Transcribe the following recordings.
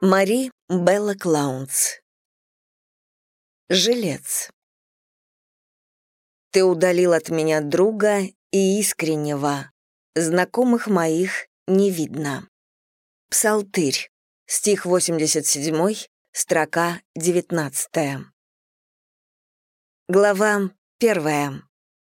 Мари Белла Клаунс. Жилец. Ты удалил от меня друга и искреннего, знакомых моих не видно. Псалтырь. Стих 87, строка 19. Глава 1.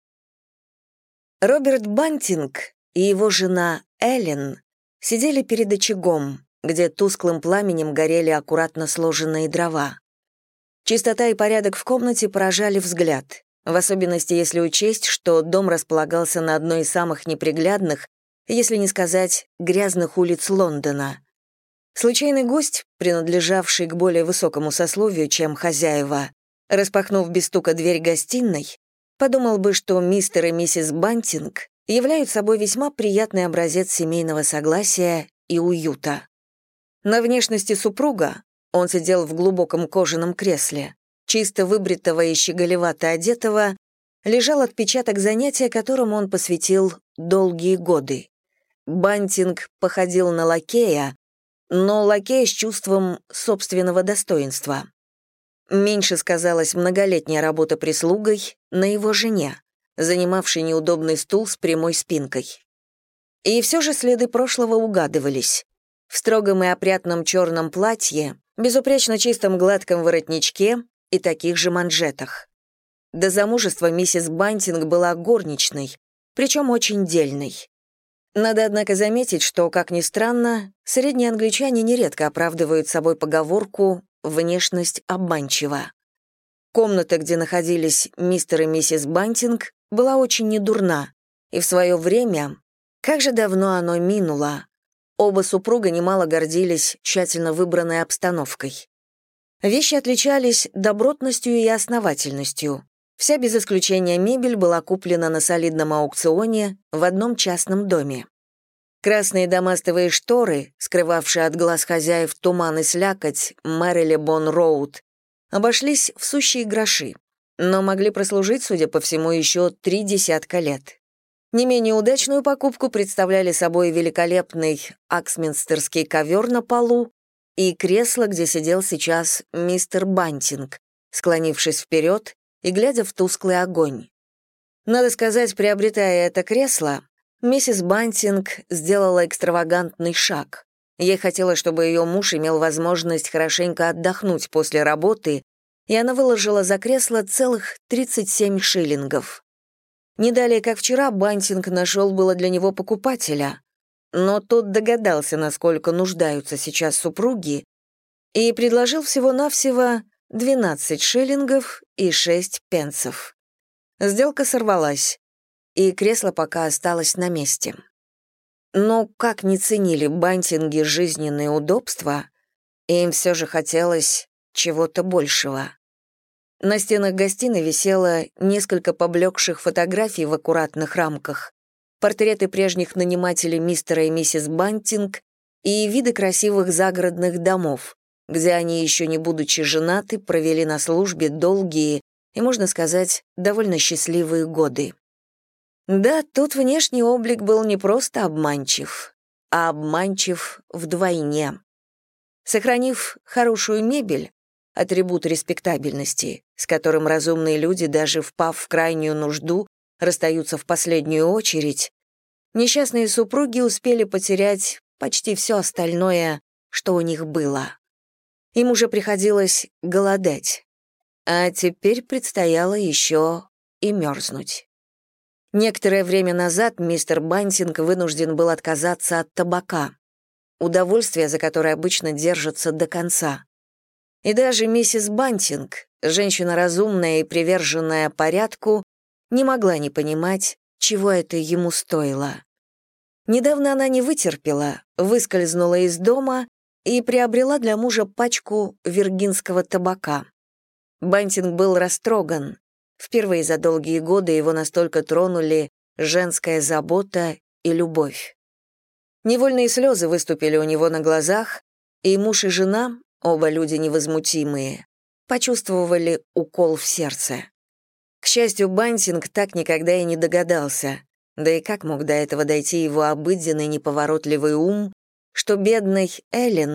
Роберт Бантинг и его жена Эллен сидели перед очагом, где тусклым пламенем горели аккуратно сложенные дрова. Чистота и порядок в комнате поражали взгляд, в особенности если учесть, что дом располагался на одной из самых неприглядных, если не сказать, грязных улиц Лондона. Случайный гость, принадлежавший к более высокому сословию, чем хозяева, распахнув без стука дверь гостиной, подумал бы, что мистер и миссис Бантинг являют собой весьма приятный образец семейного согласия и уюта. На внешности супруга он сидел в глубоком кожаном кресле, чисто выбритого и щеголевато одетого, лежал отпечаток занятия, которому он посвятил долгие годы. Бантинг походил на лакея, но лакея с чувством собственного достоинства. Меньше сказалась многолетняя работа прислугой на его жене, занимавшей неудобный стул с прямой спинкой. И все же следы прошлого угадывались. В строгом и опрятном черном платье, безупречно чистом гладком воротничке и таких же манжетах. До замужества миссис Бантинг была горничной, причем очень дельной. Надо, однако, заметить, что, как ни странно, средние англичане нередко оправдывают собой поговорку «внешность обманчива». Комната, где находились мистер и миссис Бантинг, была очень недурна, и в свое время, как же давно оно минуло, оба супруга немало гордились тщательно выбранной обстановкой. Вещи отличались добротностью и основательностью. Вся без исключения мебель была куплена на солидном аукционе в одном частном доме. Красные дамастовые шторы, скрывавшие от глаз хозяев туман и слякоть Мэрилебон-Роуд, обошлись в сущие гроши, но могли прослужить, судя по всему, еще 30 лет. Не менее удачную покупку представляли собой великолепный аксминстерский ковер на полу и кресло, где сидел сейчас мистер Бантинг, склонившись вперед и глядя в тусклый огонь. Надо сказать, приобретая это кресло, миссис Бантинг сделала экстравагантный шаг. Ей хотелось, чтобы ее муж имел возможность хорошенько отдохнуть после работы, и она выложила за кресло целых 37 шиллингов. Не далее, как вчера, Бантинг нашел было для него покупателя, но тот догадался, насколько нуждаются сейчас супруги, и предложил всего-навсего 12 шиллингов и 6 пенсов. Сделка сорвалась, и кресло пока осталось на месте. Но как ни ценили Бантинги жизненные удобства, им все же хотелось чего-то большего. На стенах гостиной висело несколько поблекших фотографий в аккуратных рамках, портреты прежних нанимателей мистера и миссис Бантинг и виды красивых загородных домов, где они, еще не будучи женаты, провели на службе долгие и, можно сказать, довольно счастливые годы. Да, тут внешний облик был не просто обманчив, а обманчив вдвойне. Сохранив хорошую мебель, атрибут респектабельности, с которым разумные люди, даже впав в крайнюю нужду, расстаются в последнюю очередь, несчастные супруги успели потерять почти все остальное, что у них было. Им уже приходилось голодать, а теперь предстояло еще и мерзнуть. Некоторое время назад мистер Бантинг вынужден был отказаться от табака, удовольствие, за которое обычно держатся до конца. И даже миссис Бантинг, женщина разумная и приверженная порядку, не могла не понимать, чего это ему стоило. Недавно она не вытерпела, выскользнула из дома и приобрела для мужа пачку виргинского табака. Бантинг был растроган. Впервые за долгие годы его настолько тронули женская забота и любовь. Невольные слезы выступили у него на глазах, и муж и жена, оба люди невозмутимые, почувствовали укол в сердце. К счастью, Бантинг так никогда и не догадался, да и как мог до этого дойти его обыденный неповоротливый ум, что бедной Эллен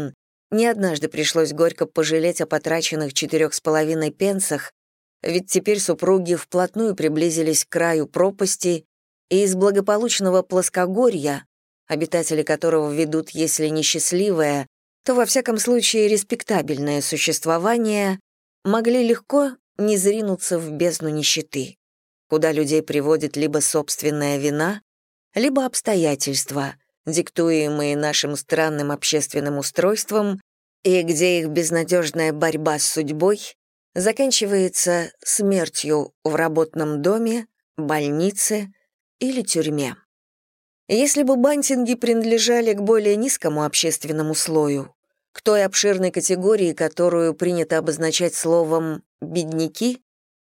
не однажды пришлось горько пожалеть о потраченных 4,5 пенсах, ведь теперь супруги вплотную приблизились к краю пропасти, и из благополучного плоскогорья, обитатели которого ведут, если не счастливое, то во всяком случае респектабельное существование, могли легко не зринуться в бездну нищеты, куда людей приводит либо собственная вина, либо обстоятельства, диктуемые нашим странным общественным устройством, и где их безнадежная борьба с судьбой заканчивается смертью в работном доме, больнице или тюрьме. Если бы Бантинги принадлежали к более низкому общественному слою, к той обширной категории, которую принято обозначать словом «бедняки»,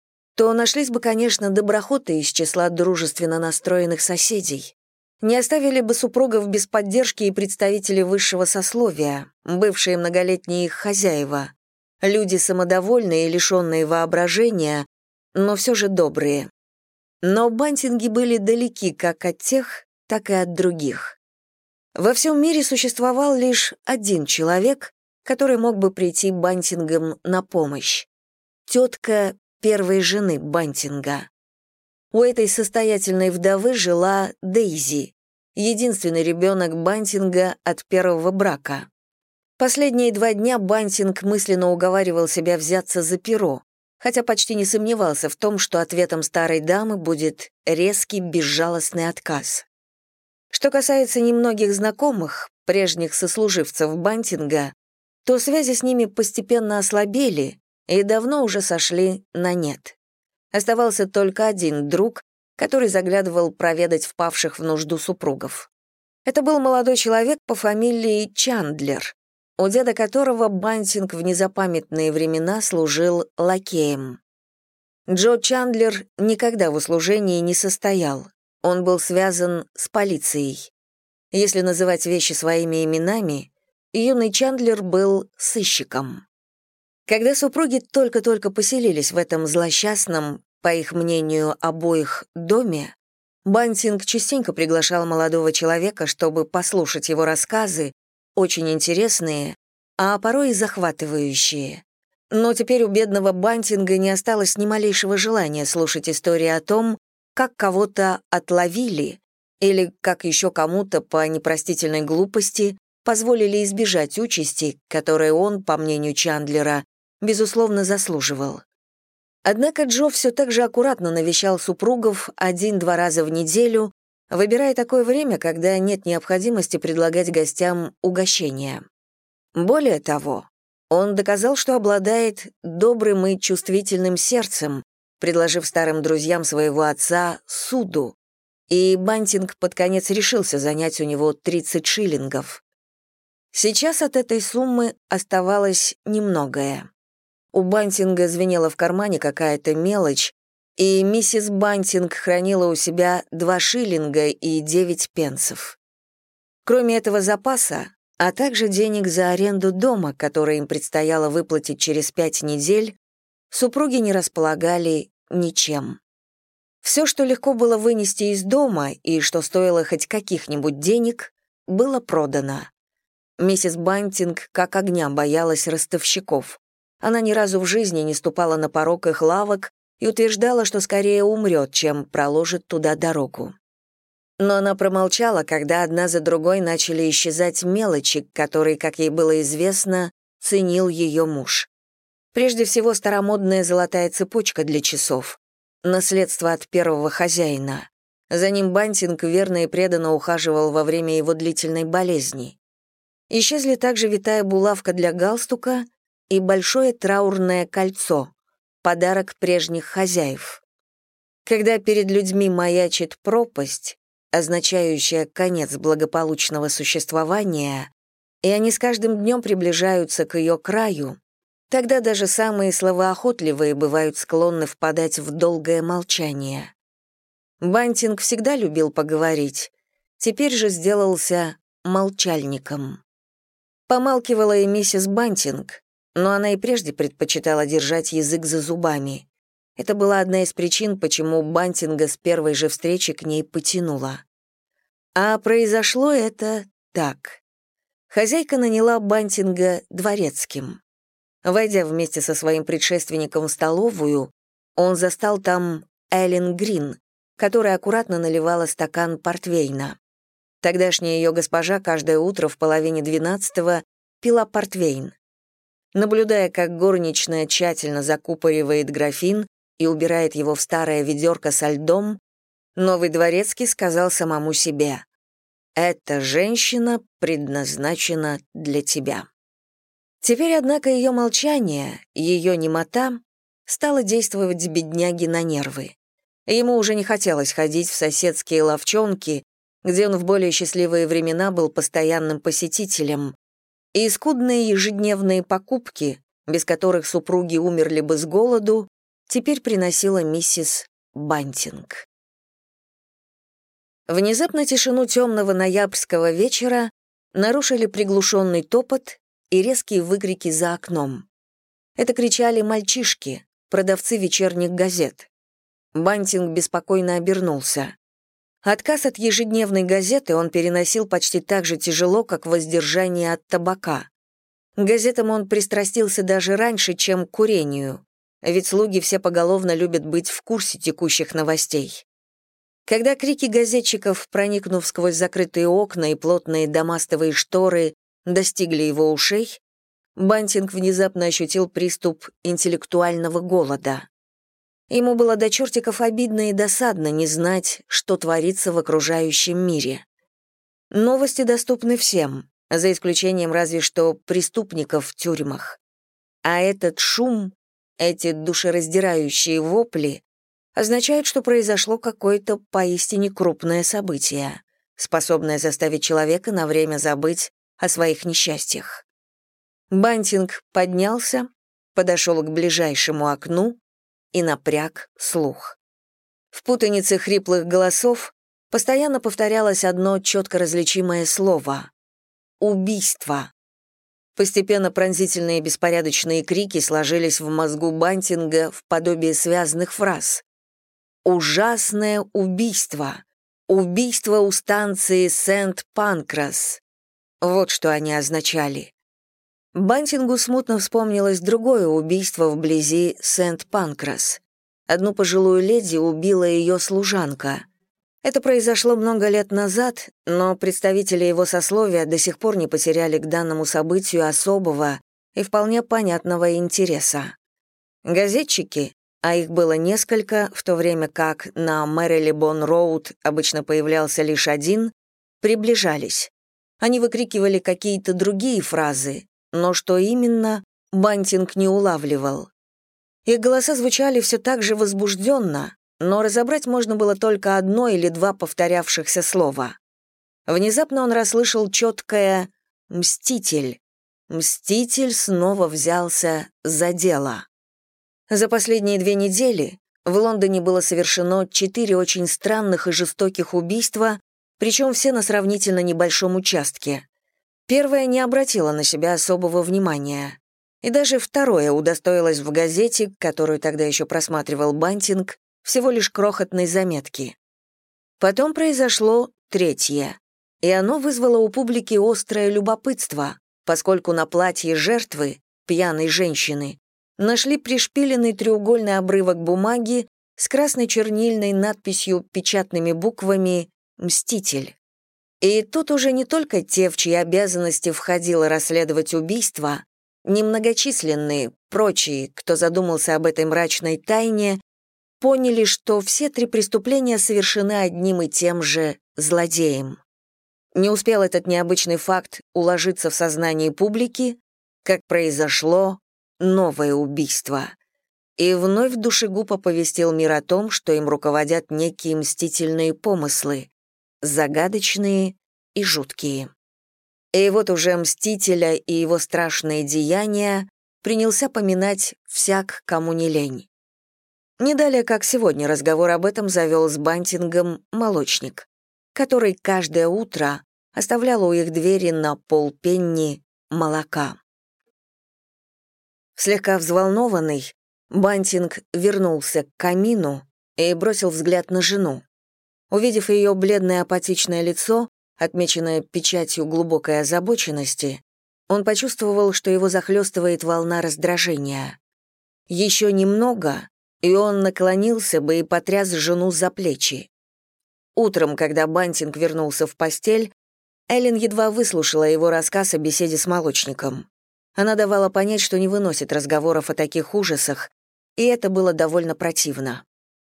то нашлись бы, конечно, доброхоты из числа дружественно настроенных соседей. Не оставили бы супругов без поддержки и представители высшего сословия, бывшие многолетние их хозяева, люди самодовольные и лишенные воображения, но все же добрые. Но Бантинги были далеки как от тех, так и от других. Во всем мире существовал лишь один человек, который мог бы прийти Бантингам на помощь. Тетка первой жены Бантинга. У этой состоятельной вдовы жила Дейзи, единственный ребенок Бантинга от первого брака. Последние 2 дня Бантинг мысленно уговаривал себя взяться за перо, хотя почти не сомневался в том, что ответом старой дамы будет резкий, безжалостный отказ. Что касается немногих знакомых, прежних сослуживцев Бантинга, то связи с ними постепенно ослабели и давно уже сошли на нет. Оставался только один друг, который заглядывал проведать впавших в нужду супругов. Это был молодой человек по фамилии Чандлер, у деда которого Бантинг в незапамятные времена служил лакеем. Джо Чандлер никогда в услужении не состоял. Он был связан с полицией. Если называть вещи своими именами, юный Чандлер был сыщиком. Когда супруги только-только поселились в этом злосчастном, по их мнению, обоих доме, Бантинг частенько приглашал молодого человека, чтобы послушать его рассказы, очень интересные, а порой и захватывающие. Но теперь у бедного Бантинга не осталось ни малейшего желания слушать истории о том, как кого-то отловили или как еще кому-то по непростительной глупости позволили избежать участи, которой он, по мнению Чандлера, безусловно заслуживал. Однако Джо все так же аккуратно навещал супругов 1-2 раза в неделю, выбирая такое время, когда нет необходимости предлагать гостям угощения. Более того, он доказал, что обладает добрым и чувствительным сердцем, предложив старым друзьям своего отца суду, и Бантинг под конец решился занять у него 30 шиллингов. Сейчас от этой суммы оставалось немногое. У Бантинга звенела в кармане какая-то мелочь, и миссис Бантинг хранила у себя 2 шиллинга и 9 пенсов. Кроме этого запаса, а также денег за аренду дома, который им предстояло выплатить через 5 недель, супруги не располагали ничем. Все, что легко было вынести из дома и что стоило хоть каких-нибудь денег, было продано. Миссис Бантинг как огня боялась ростовщиков. Она ни разу в жизни не ступала на порог их лавок и утверждала, что скорее умрет, чем проложит туда дорогу. Но она промолчала, когда одна за другой начали исчезать мелочи, которые, как ей было известно, ценил ее муж. Прежде всего, старомодная золотая цепочка для часов, наследство от первого хозяина. За ним Бантинг верно и преданно ухаживал во время его длительной болезни. Исчезли также витая булавка для галстука и большое траурное кольцо, подарок прежних хозяев. Когда перед людьми маячит пропасть, означающая конец благополучного существования, и они с каждым днем приближаются к ее краю, тогда даже самые словоохотливые бывают склонны впадать в долгое молчание. Бантинг всегда любил поговорить, теперь же сделался молчальником. Помалкивала и миссис Бантинг, но она и прежде предпочитала держать язык за зубами. Это была одна из причин, почему Бантинга с первой же встречи к ней потянуло. А произошло это так. Хозяйка наняла Бантинга дворецким. Войдя вместе со своим предшественником в столовую, он застал там Эллен Грин, которая аккуратно наливала стакан портвейна. Тогдашняя ее госпожа каждое утро в половине 12-го пила портвейн. Наблюдая, как горничная тщательно закупоривает графин и убирает его в старое ведерко со льдом, новый дворецкий сказал самому себе: «Эта женщина предназначена для тебя». Теперь, однако, ее молчание, ее немота стало действовать бедняге на нервы. Ему уже не хотелось ходить в соседские лавчонки, где он в более счастливые времена был постоянным посетителем, и скудные ежедневные покупки, без которых супруги умерли бы с голоду, теперь приносила миссис Бантинг. Внезапно тишину темного ноябрьского вечера нарушили приглушенный топот и резкие выкрики за окном. Это кричали мальчишки, продавцы вечерних газет. Бантинг беспокойно обернулся. Отказ от ежедневной газеты он переносил почти так же тяжело, как воздержание от табака. К газетам он пристрастился даже раньше, чем к курению, ведь слуги все поголовно любят быть в курсе текущих новостей. Когда крики газетчиков, проникнув сквозь закрытые окна и плотные дамастовые шторы, достигли его ушей, Бантинг внезапно ощутил приступ интеллектуального голода. Ему было до чертиков обидно и досадно не знать, что творится в окружающем мире. Новости доступны всем, за исключением разве что преступников в тюрьмах. А этот шум, эти душераздирающие вопли означают, что произошло какое-то поистине крупное событие, способное заставить человека на время забыть о своих несчастьях. Бантинг поднялся, подошел к ближайшему окну и напряг слух. В путанице хриплых голосов постоянно повторялось одно четко различимое слово — «убийство». Постепенно пронзительные беспорядочные крики сложились в мозгу Бантинга в подобие связанных фраз. «Ужасное убийство! Убийство у станции Сент-Панкрас!» Вот что они означали. Бантингу смутно вспомнилось другое убийство вблизи Сент-Панкрас. Одну пожилую леди убила ее служанка. Это произошло много лет назад, но представители его сословия до сих пор не потеряли к данному событию особого и вполне понятного интереса. Газетчики, а их было несколько, в то время как на Мэрилибон-роуд обычно появлялся лишь один, приближались. Они выкрикивали какие-то другие фразы, но что именно, Бантинг не улавливал. Их голоса звучали все так же возбужденно, но разобрать можно было только одно или два повторявшихся слова. Внезапно он расслышал четкое «Мститель». Мститель снова взялся за дело. За последние 2 недели в Лондоне было совершено 4 очень странных и жестоких убийства, причем все на сравнительно небольшом участке. Первое не обратило на себя особого внимания. И даже второе удостоилось в газете, которую тогда еще просматривал Бантинг, всего лишь крохотной заметки. Потом произошло третье, и оно вызвало у публики острое любопытство, поскольку на платье жертвы, пьяной женщины, нашли пришпиленный треугольный обрывок бумаги с красной чернильной надписью печатными буквами «Мститель». И тут уже не только те, в чьи обязанности входило расследовать убийство, немногочисленные, прочие, кто задумался об этой мрачной тайне, поняли, что все 3 преступления совершены одним и тем же злодеем. Не успел этот необычный факт уложиться в сознании публики, как произошло новое убийство. И вновь душегуб оповестил мир о том, что им руководят некие мстительные помыслы, загадочные и жуткие. И вот уже Мстителя и его страшные деяния принялся поминать всяк, кому не лень. Не далее, как сегодня, разговор об этом завел с Бантингом молочник, который каждое утро оставлял у их двери на полпенни молока. Слегка взволнованный, Бантинг вернулся к камину и бросил взгляд на жену. Увидев ее бледное апатичное лицо, отмеченное печатью глубокой озабоченности, он почувствовал, что его захлестывает волна раздражения. Еще немного, и он наклонился бы и потряс жену за плечи. Утром, когда Бантинг вернулся в постель, Эллен едва выслушала его рассказ о беседе с молочником. Она давала понять, что не выносит разговоров о таких ужасах, и это было довольно противно.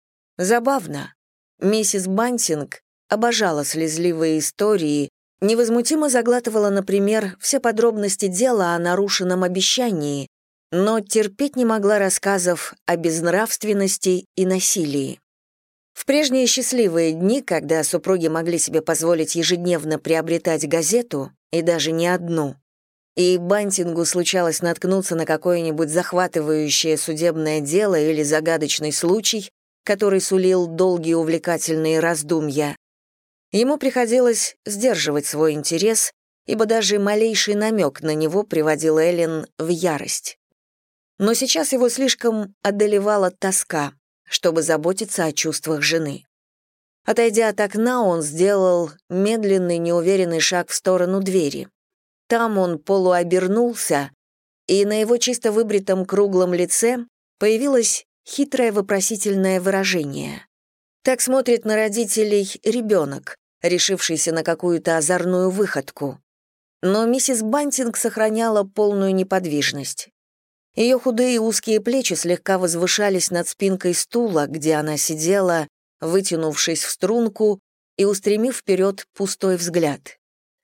Забавно. Миссис Бантинг обожала слезливые истории, невозмутимо заглатывала, например, все подробности дела о нарушенном обещании, но терпеть не могла рассказов о безнравственности и насилии. В прежние счастливые дни, когда супруги могли себе позволить ежедневно приобретать газету, и даже не одну, и Бантингу случалось наткнуться на какое-нибудь захватывающее судебное дело или загадочный случай, который сулил долгие увлекательные раздумья, ему приходилось сдерживать свой интерес, ибо даже малейший намек на него приводил Эллен в ярость. Но сейчас его слишком одолевала тоска, чтобы заботиться о чувствах жены. Отойдя от окна, он сделал медленный, неуверенный шаг в сторону двери. Там он полуобернулся, и на его чисто выбритом круглом лице появилось хитрое вопросительное выражение. Так смотрит на родителей ребенок, решившийся на какую-то озорную выходку. Но миссис Бантинг сохраняла полную неподвижность. Ее худые узкие плечи слегка возвышались над спинкой стула, где она сидела, вытянувшись в струнку и устремив вперед пустой взгляд.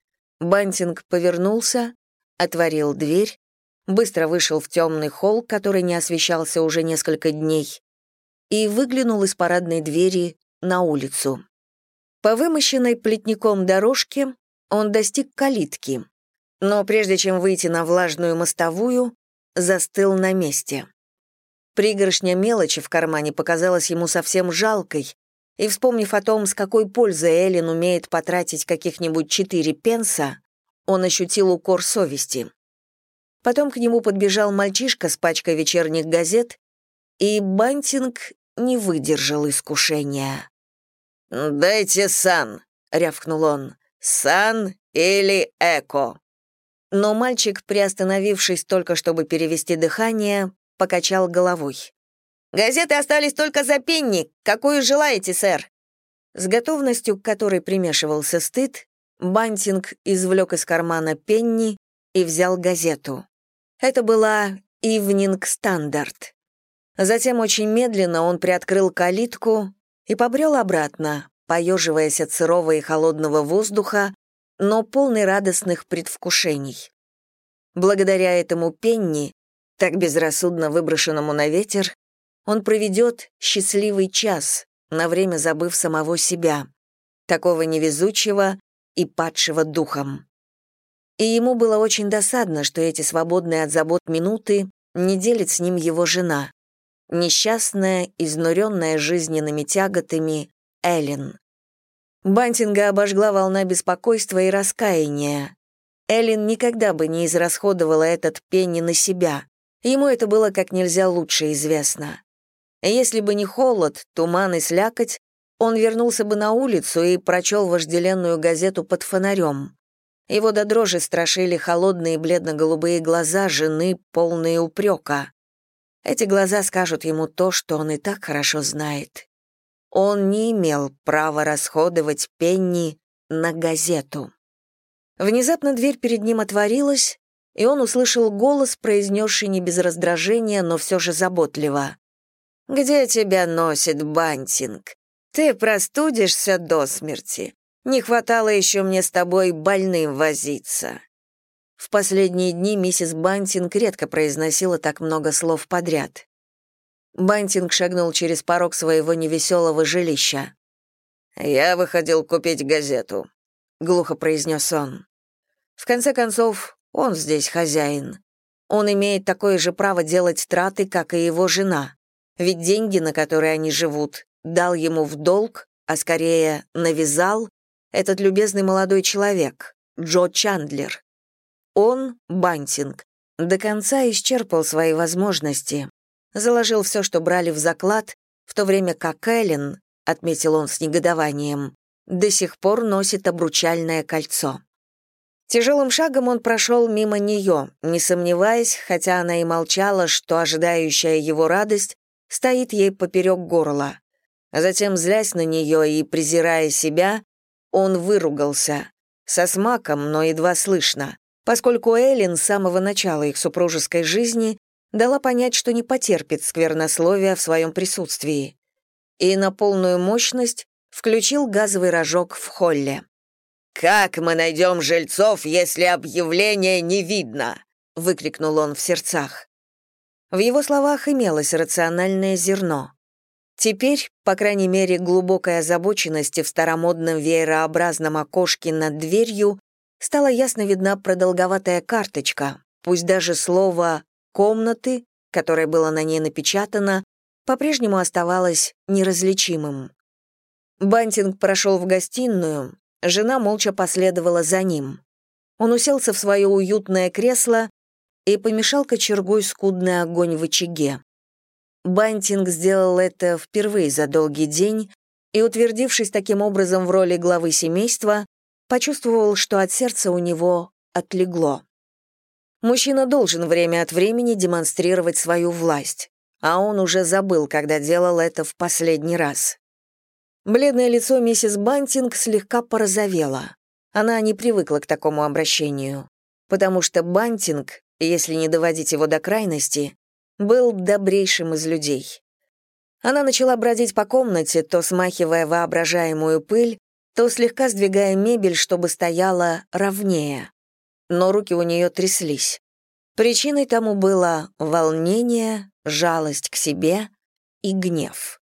Бантинг повернулся, отворил дверь, быстро вышел в темный холл, который не освещался уже несколько дней, и выглянул из парадной двери на улицу. По вымощенной плетником дорожке он достиг калитки, но прежде чем выйти на влажную мостовую, застыл на месте. Пригоршня мелочи в кармане показалась ему совсем жалкой, и, вспомнив о том, с какой пользой Эллен умеет потратить каких-нибудь 4 пенса, он ощутил укор совести. Потом к нему подбежал мальчишка с пачкой вечерних газет, и Бантинг не выдержал искушения. «Дайте сан», — рявкнул он, — «сан или эко». Но мальчик, приостановившись только чтобы перевести дыхание, покачал головой. «Газеты остались только за пенни. Какую желаете, сэр?» С готовностью, к которой примешивался стыд, Бантинг извлек из кармана пенни и взял газету. Это была «Ивнинг Стандарт». Затем очень медленно он приоткрыл калитку и побрел обратно, поеживаясь от сырого и холодного воздуха, но полный радостных предвкушений. Благодаря этому пенни, так безрассудно выброшенному на ветер, он проведет счастливый час, на время забыв самого себя, такого невезучего и падшего духом. И ему было очень досадно, что эти свободные от забот минуты не делит с ним его жена, несчастная, изнуренная жизненными тяготами Эллен. Бантинга обожгла волна беспокойства и раскаяния. Эллен никогда бы не израсходовала этот пенни на себя. Ему это было как нельзя лучше известно. Если бы не холод, туман и слякоть, он вернулся бы на улицу и прочел вожделенную газету под фонарем. Его до дрожи страшили холодные бледно-голубые глаза жены, полные упрека. Эти глаза скажут ему то, что он и так хорошо знает. Он не имел права расходовать пенни на газету. Внезапно дверь перед ним отворилась, и он услышал голос, произнесший не без раздражения, но все же заботливо. «Где тебя носит, Бантинг? Ты простудишься до смерти. Не хватало еще мне с тобой больным возиться». В последние дни миссис Бантинг редко произносила так много слов подряд. Бантинг шагнул через порог своего невеселого жилища. «Я выходил купить газету», — глухо произнес он. В конце концов, он здесь хозяин. Он имеет такое же право делать траты, как и его жена. Ведь деньги, на которые они живут, дал ему в долг, а скорее навязал, этот любезный молодой человек, Джо Чандлер. Он, Бантинг, до конца исчерпал свои возможности, заложил все, что брали в заклад, в то время как Эллен, отметил он с негодованием, до сих пор носит обручальное кольцо. Тяжелым шагом он прошел мимо нее, не сомневаясь, хотя она и молчала, что ожидающая его радость стоит ей поперек горла. Затем, злясь на нее и презирая себя, он выругался. Со смаком, но едва слышно, поскольку Эллен с самого начала их супружеской жизни дала понять, что не потерпит сквернословия в своем присутствии. И на полную мощность включил газовый рожок в холле. «Как мы найдем жильцов, если объявления не видно?» — выкрикнул он в сердцах. В его словах имелось рациональное зерно. Теперь, по крайней мере, глубокой озабоченности в старомодном веерообразном окошке над дверью стала ясно видна продолговатая карточка, пусть даже слово «комнаты», которое было на ней напечатано, по-прежнему оставалось неразличимым. Бантинг прошел в гостиную, жена молча последовала за ним. Он уселся в свое уютное кресло и помешал кочергой скудный огонь в очаге. Бантинг сделал это впервые за долгий день и, утвердившись таким образом в роли главы семейства, почувствовал, что от сердца у него отлегло. Мужчина должен время от времени демонстрировать свою власть, а он уже забыл, когда делал это в последний раз. Бледное лицо миссис Бантинг слегка порозовело. Она не привыкла к такому обращению, потому что Бантинг, если не доводить его до крайности, был добрейшим из людей. Она начала бродить по комнате, то смахивая воображаемую пыль, то слегка сдвигая мебель, чтобы стояла ровнее. Но руки у нее тряслись. Причиной тому было волнение, жалость к себе и гнев.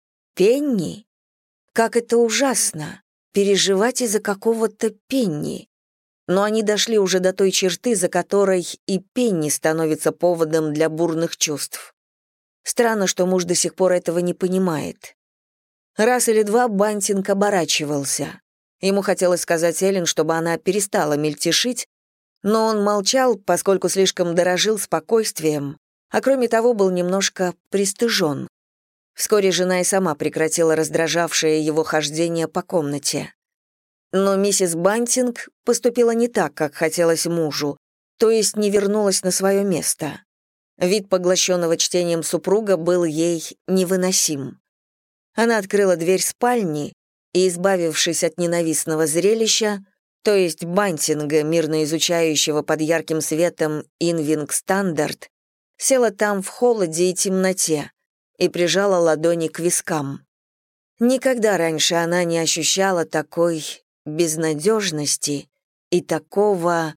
Пенни? Как это ужасно! Переживать из-за какого-то Пенни. Но они дошли уже до той черты, за которой и Пенни становится поводом для бурных чувств. Странно, что муж до сих пор этого не понимает. Раз или два Бантинг оборачивался. Ему хотелось сказать Эллен, чтобы она перестала мельтешить, но он молчал, поскольку слишком дорожил спокойствием, а кроме того был немножко пристыжен. Вскоре жена и сама прекратила раздражавшее его хождение по комнате. Но миссис Бантинг поступила не так, как хотелось мужу, то есть не вернулась на свое место. Вид поглощенного чтением супруга был ей невыносим. Она открыла дверь спальни и, избавившись от ненавистного зрелища, то есть Бантинга, мирно изучающего под ярким светом Инвинг Стандарт, села там в холоде и темноте и прижала ладони к вискам. Никогда раньше она не ощущала такой безнадежности и такого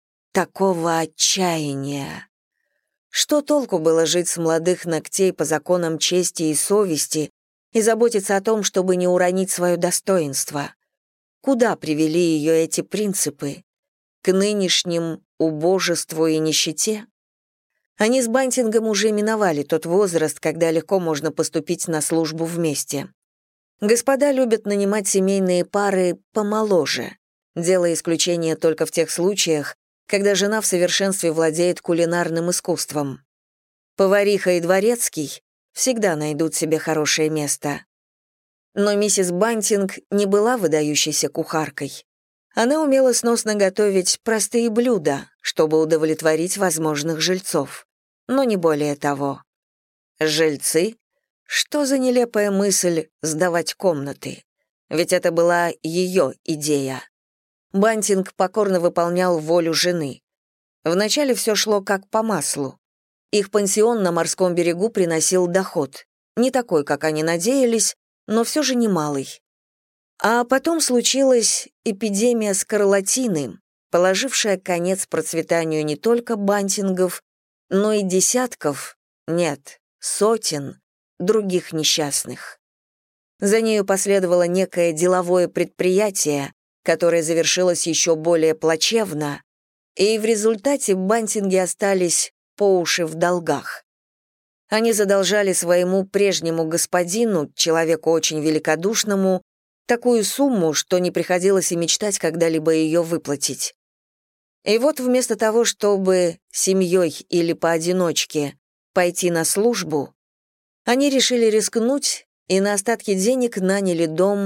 отчаяния. Что толку было жить с молодых ногтей по законам чести и совести и заботиться о том, чтобы не уронить свое достоинство? Куда привели ее эти принципы? К нынешним убожеству и нищете? Они с Бантингом уже миновали тот возраст, когда легко можно поступить на службу вместе. Господа любят нанимать семейные пары помоложе, делая исключение только в тех случаях, когда жена в совершенстве владеет кулинарным искусством. Повариха и дворецкий всегда найдут себе хорошее место. Но миссис Бантинг не была выдающейся кухаркой. Она умела сносно готовить простые блюда, чтобы удовлетворить возможных жильцов. Но не более того. Жильцы? Что за нелепая мысль сдавать комнаты? Ведь это была ее идея. Бантинг покорно выполнял волю жены. Вначале все шло как по маслу. Их пансион на морском берегу приносил доход. Не такой, как они надеялись, но все же немалый. А потом случилась эпидемия скарлатины, положившая конец процветанию не только Бантингов, но и десятков, нет, сотен других несчастных. За нею последовало некое деловое предприятие, которое завершилось еще более плачевно, и в результате Бантинги остались по уши в долгах. Они задолжали своему прежнему господину, человеку очень великодушному, такую сумму, что не приходилось и мечтать когда-либо ее выплатить. И вот вместо того, чтобы семьей или поодиночке пойти на службу, они решили рискнуть и на остатки денег наняли дом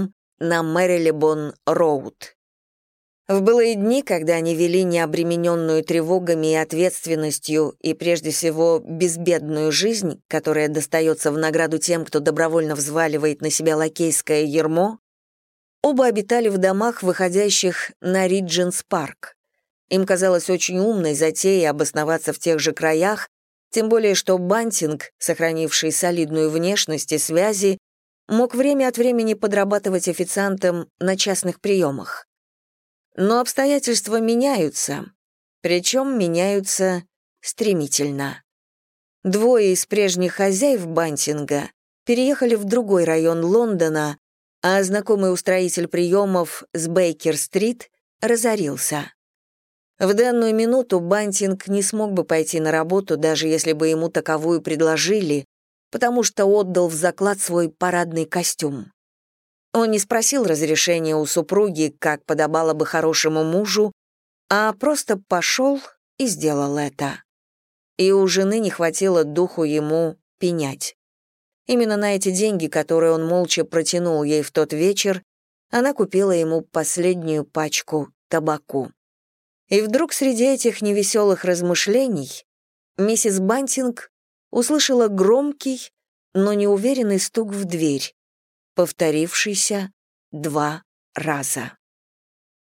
на Мэрилебон-Роуд. В былые дни, когда они вели необремененную тревогами и ответственностью и, прежде всего, безбедную жизнь, которая достается в награду тем, кто добровольно взваливает на себя лакейское ярмо, оба обитали в домах, выходящих на Ридженс-парк. Им казалось очень умной затеей обосноваться в тех же краях, тем более что Бантинг, сохранивший солидную внешность и связи, мог время от времени подрабатывать официантом на частных приемах. Но обстоятельства меняются, причем меняются стремительно. Двое из прежних хозяев Бантинга переехали в другой район Лондона, а знакомый устроитель приемов с Бейкер-стрит разорился. В данную минуту Бантинг не смог бы пойти на работу, даже если бы ему таковую предложили, потому что отдал в заклад свой парадный костюм. Он не спросил разрешения у супруги, как подобало бы хорошему мужу, а просто пошел и сделал это. И у жены не хватило духу ему пенять. Именно на эти деньги, которые он молча протянул ей в тот вечер, она купила ему последнюю пачку табаку. И вдруг среди этих невеселых размышлений миссис Бантинг услышала громкий, но неуверенный стук в дверь, повторившийся 2 раза.